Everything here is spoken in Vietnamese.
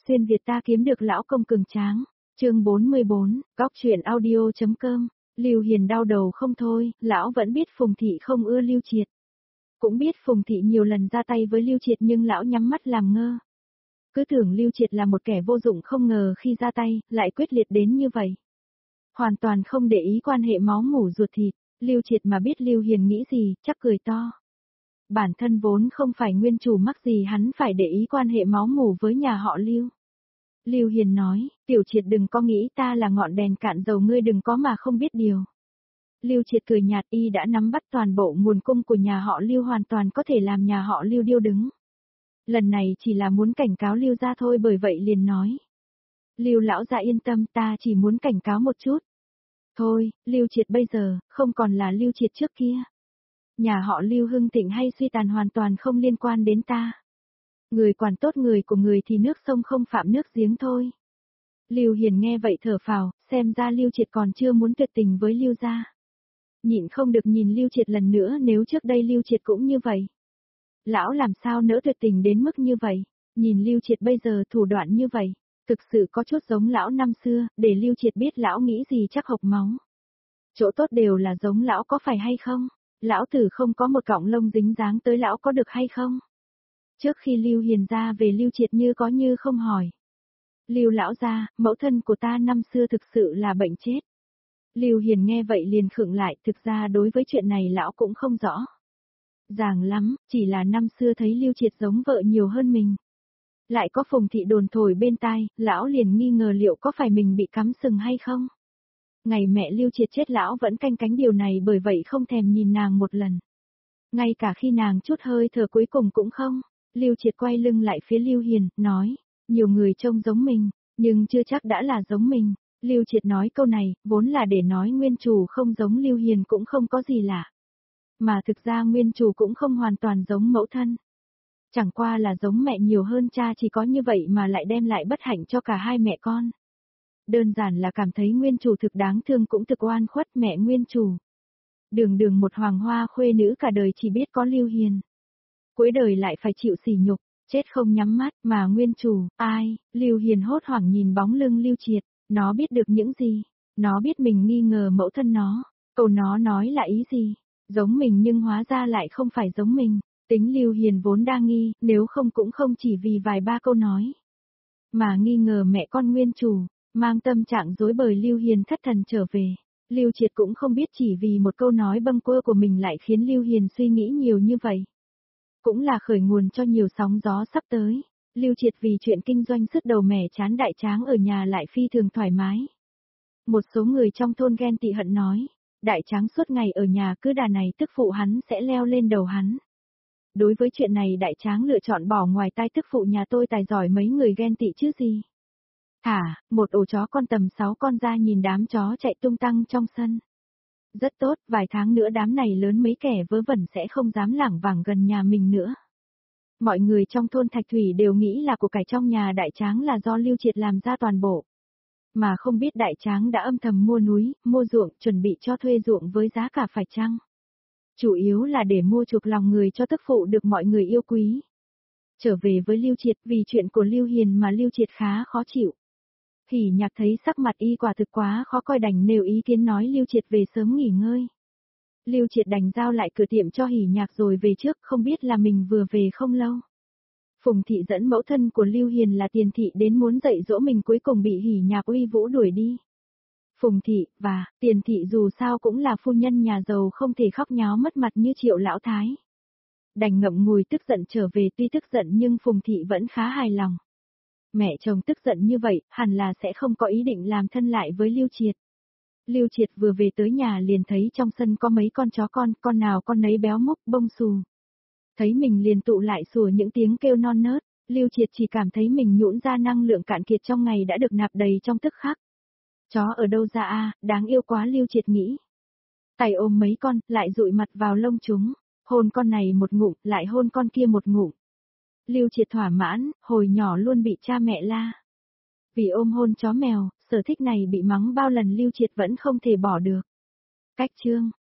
Xuyên Việt ta kiếm được lão công cường tráng. Chương 44, Cóc truyện audio.com. Lưu Hiền đau đầu không thôi, lão vẫn biết Phùng Thị không ưa Lưu Triệt. Cũng biết Phùng Thị nhiều lần ra tay với Lưu Triệt nhưng lão nhắm mắt làm ngơ. Cứ tưởng Lưu Triệt là một kẻ vô dụng, không ngờ khi ra tay, lại quyết liệt đến như vậy. Hoàn toàn không để ý quan hệ máu mủ ruột thịt, Lưu Triệt mà biết Lưu Hiền nghĩ gì, chắc cười to. Bản thân vốn không phải nguyên chủ, mắc gì hắn phải để ý quan hệ máu mủ với nhà họ Lưu. Lưu Hiền nói, Tiểu Triệt đừng có nghĩ ta là ngọn đèn cạn dầu, ngươi đừng có mà không biết điều. Lưu Triệt cười nhạt, y đã nắm bắt toàn bộ nguồn cung của nhà họ Lưu, hoàn toàn có thể làm nhà họ Lưu điêu đứng. Lần này chỉ là muốn cảnh cáo Lưu gia thôi, bởi vậy liền nói. Lưu lão gia yên tâm, ta chỉ muốn cảnh cáo một chút. Thôi, Lưu Triệt bây giờ, không còn là Lưu Triệt trước kia. Nhà họ Lưu hưng thịnh hay suy tàn hoàn toàn không liên quan đến ta. Người quản tốt người của người thì nước sông không phạm nước giếng thôi. Lưu Hiền nghe vậy thở phào, xem ra Lưu Triệt còn chưa muốn tuyệt tình với Lưu gia. Nhịn không được nhìn Lưu Triệt lần nữa, nếu trước đây Lưu Triệt cũng như vậy. Lão làm sao nỡ tuyệt tình đến mức như vậy, nhìn Lưu Triệt bây giờ thủ đoạn như vậy, thực sự có chút giống lão năm xưa, để Lưu Triệt biết lão nghĩ gì chắc hộc máu. Chỗ tốt đều là giống lão có phải hay không? Lão tử không có một cọng lông dính dáng tới lão có được hay không? Trước khi Lưu Hiền ra về, Lưu Triệt như có như không hỏi. Lưu lão gia, mẫu thân của ta năm xưa thực sự là bệnh chết. Lưu Hiền nghe vậy liền khựng lại, thực ra đối với chuyện này lão cũng không rõ. Ràng lắm, chỉ là năm xưa thấy Lưu Triệt giống vợ nhiều hơn mình. Lại có Phùng Thị đồn thổi bên tai, lão liền nghi ngờ liệu có phải mình bị cắm sừng hay không. Ngày mẹ Lưu Triệt chết lão vẫn canh cánh điều này, bởi vậy không thèm nhìn nàng một lần. Ngay cả khi nàng chút hơi thở cuối cùng cũng không. Lưu Triệt quay lưng lại phía Lưu Hiền, nói, nhiều người trông giống mình, nhưng chưa chắc đã là giống mình. Lưu Triệt nói câu này, vốn là để nói nguyên chủ không giống Lưu Hiền cũng không có gì lạ. Mà thực ra nguyên chủ cũng không hoàn toàn giống mẫu thân. Chẳng qua là giống mẹ nhiều hơn cha, chỉ có như vậy mà lại đem lại bất hạnh cho cả hai mẹ con. Đơn giản là cảm thấy nguyên chủ thực đáng thương, cũng thực oan khuất mẹ nguyên chủ. Đường đường một hoàng hoa khuê nữ cả đời chỉ biết có Lưu Hiền. Cuối đời lại phải chịu sỉ nhục, chết không nhắm mắt, mà nguyên chủ, ai? Lưu Hiền hốt hoảng nhìn bóng lưng Lưu Triệt, nó biết được những gì? Nó biết mình nghi ngờ mẫu thân nó, câu nó nói là ý gì? Giống mình nhưng hóa ra lại không phải giống mình. Tính Lưu Hiền vốn đa nghi, nếu không cũng không chỉ vì vài ba câu nói. Mà nghi ngờ mẹ con nguyên chủ, mang tâm trạng rối bời Lưu Hiền thất thần trở về. Lưu Triệt cũng không biết chỉ vì một câu nói bâng quơ của mình lại khiến Lưu Hiền suy nghĩ nhiều như vậy. Cũng là khởi nguồn cho nhiều sóng gió sắp tới. Lưu Triệt vì chuyện kinh doanh sứt đầu mẻ chán, đại tráng ở nhà lại phi thường thoải mái. Một số người trong thôn ghen tị hận nói, đại tráng suốt ngày ở nhà cứ đà này tức phụ hắn sẽ leo lên đầu hắn. Đối với chuyện này đại tráng lựa chọn bỏ ngoài tai tức phụ nhà tôi tài giỏi, mấy người ghen tị chứ gì. Thả, một ổ chó con tầm 6 con ra nhìn đám chó chạy tung tăng trong sân. Rất tốt, vài tháng nữa đám này lớn, mấy kẻ vớ vẩn sẽ không dám lảng vảng gần nhà mình nữa. Mọi người trong thôn Thạch Thủy đều nghĩ là của cải trong nhà đại tráng là do Lưu Triệt làm ra toàn bộ. Mà không biết đại tráng đã âm thầm mua núi, mua ruộng, chuẩn bị cho thuê ruộng với giá cả phải chăng. Chủ yếu là để mua chuộc lòng người cho tức phụ được mọi người yêu quý. Trở về với Lưu Triệt, vì chuyện của Lưu Hiền mà Lưu Triệt khá khó chịu. Hỉ Nhạc thấy sắc mặt y quả thực quá khó coi, đành nêu ý kiến nói Lưu Triệt về sớm nghỉ ngơi. Lưu Triệt đành giao lại cửa tiệm cho Hỉ Nhạc rồi về trước, không biết là mình vừa về không lâu. Phùng Thị dẫn mẫu thân của Lưu Hiền là Tiền Thị đến muốn dạy dỗ mình, cuối cùng bị Hỉ Nhạc uy vũ đuổi đi. Phùng Thị và Tiền Thị dù sao cũng là phu nhân nhà giàu, không thể khóc nháo mất mặt như Triệu lão thái. Đành ngậm ngùi tức giận trở về, tuy tức giận nhưng Phùng Thị vẫn khá hài lòng. Mẹ chồng tức giận như vậy, hẳn là sẽ không có ý định làm thân lại với Lưu Triệt. Lưu Triệt vừa về tới nhà liền thấy trong sân có mấy con chó con nào con nấy béo múc bông xù. Thấy mình liền tụ lại sủa những tiếng kêu non nớt, Lưu Triệt chỉ cảm thấy mình nhũn ra, năng lượng cạn kiệt trong ngày đã được nạp đầy trong tức khắc. Chó ở đâu ra a, đáng yêu quá, Lưu Triệt nghĩ. Tay ôm mấy con, lại dụi mặt vào lông chúng, hôn con này một ngụm, lại hôn con kia một ngụm. Lưu Triệt thỏa mãn, hồi nhỏ luôn bị cha mẹ la. Vì ôm hôn chó mèo, sở thích này bị mắng bao lần Lưu Triệt vẫn không thể bỏ được. Cách chương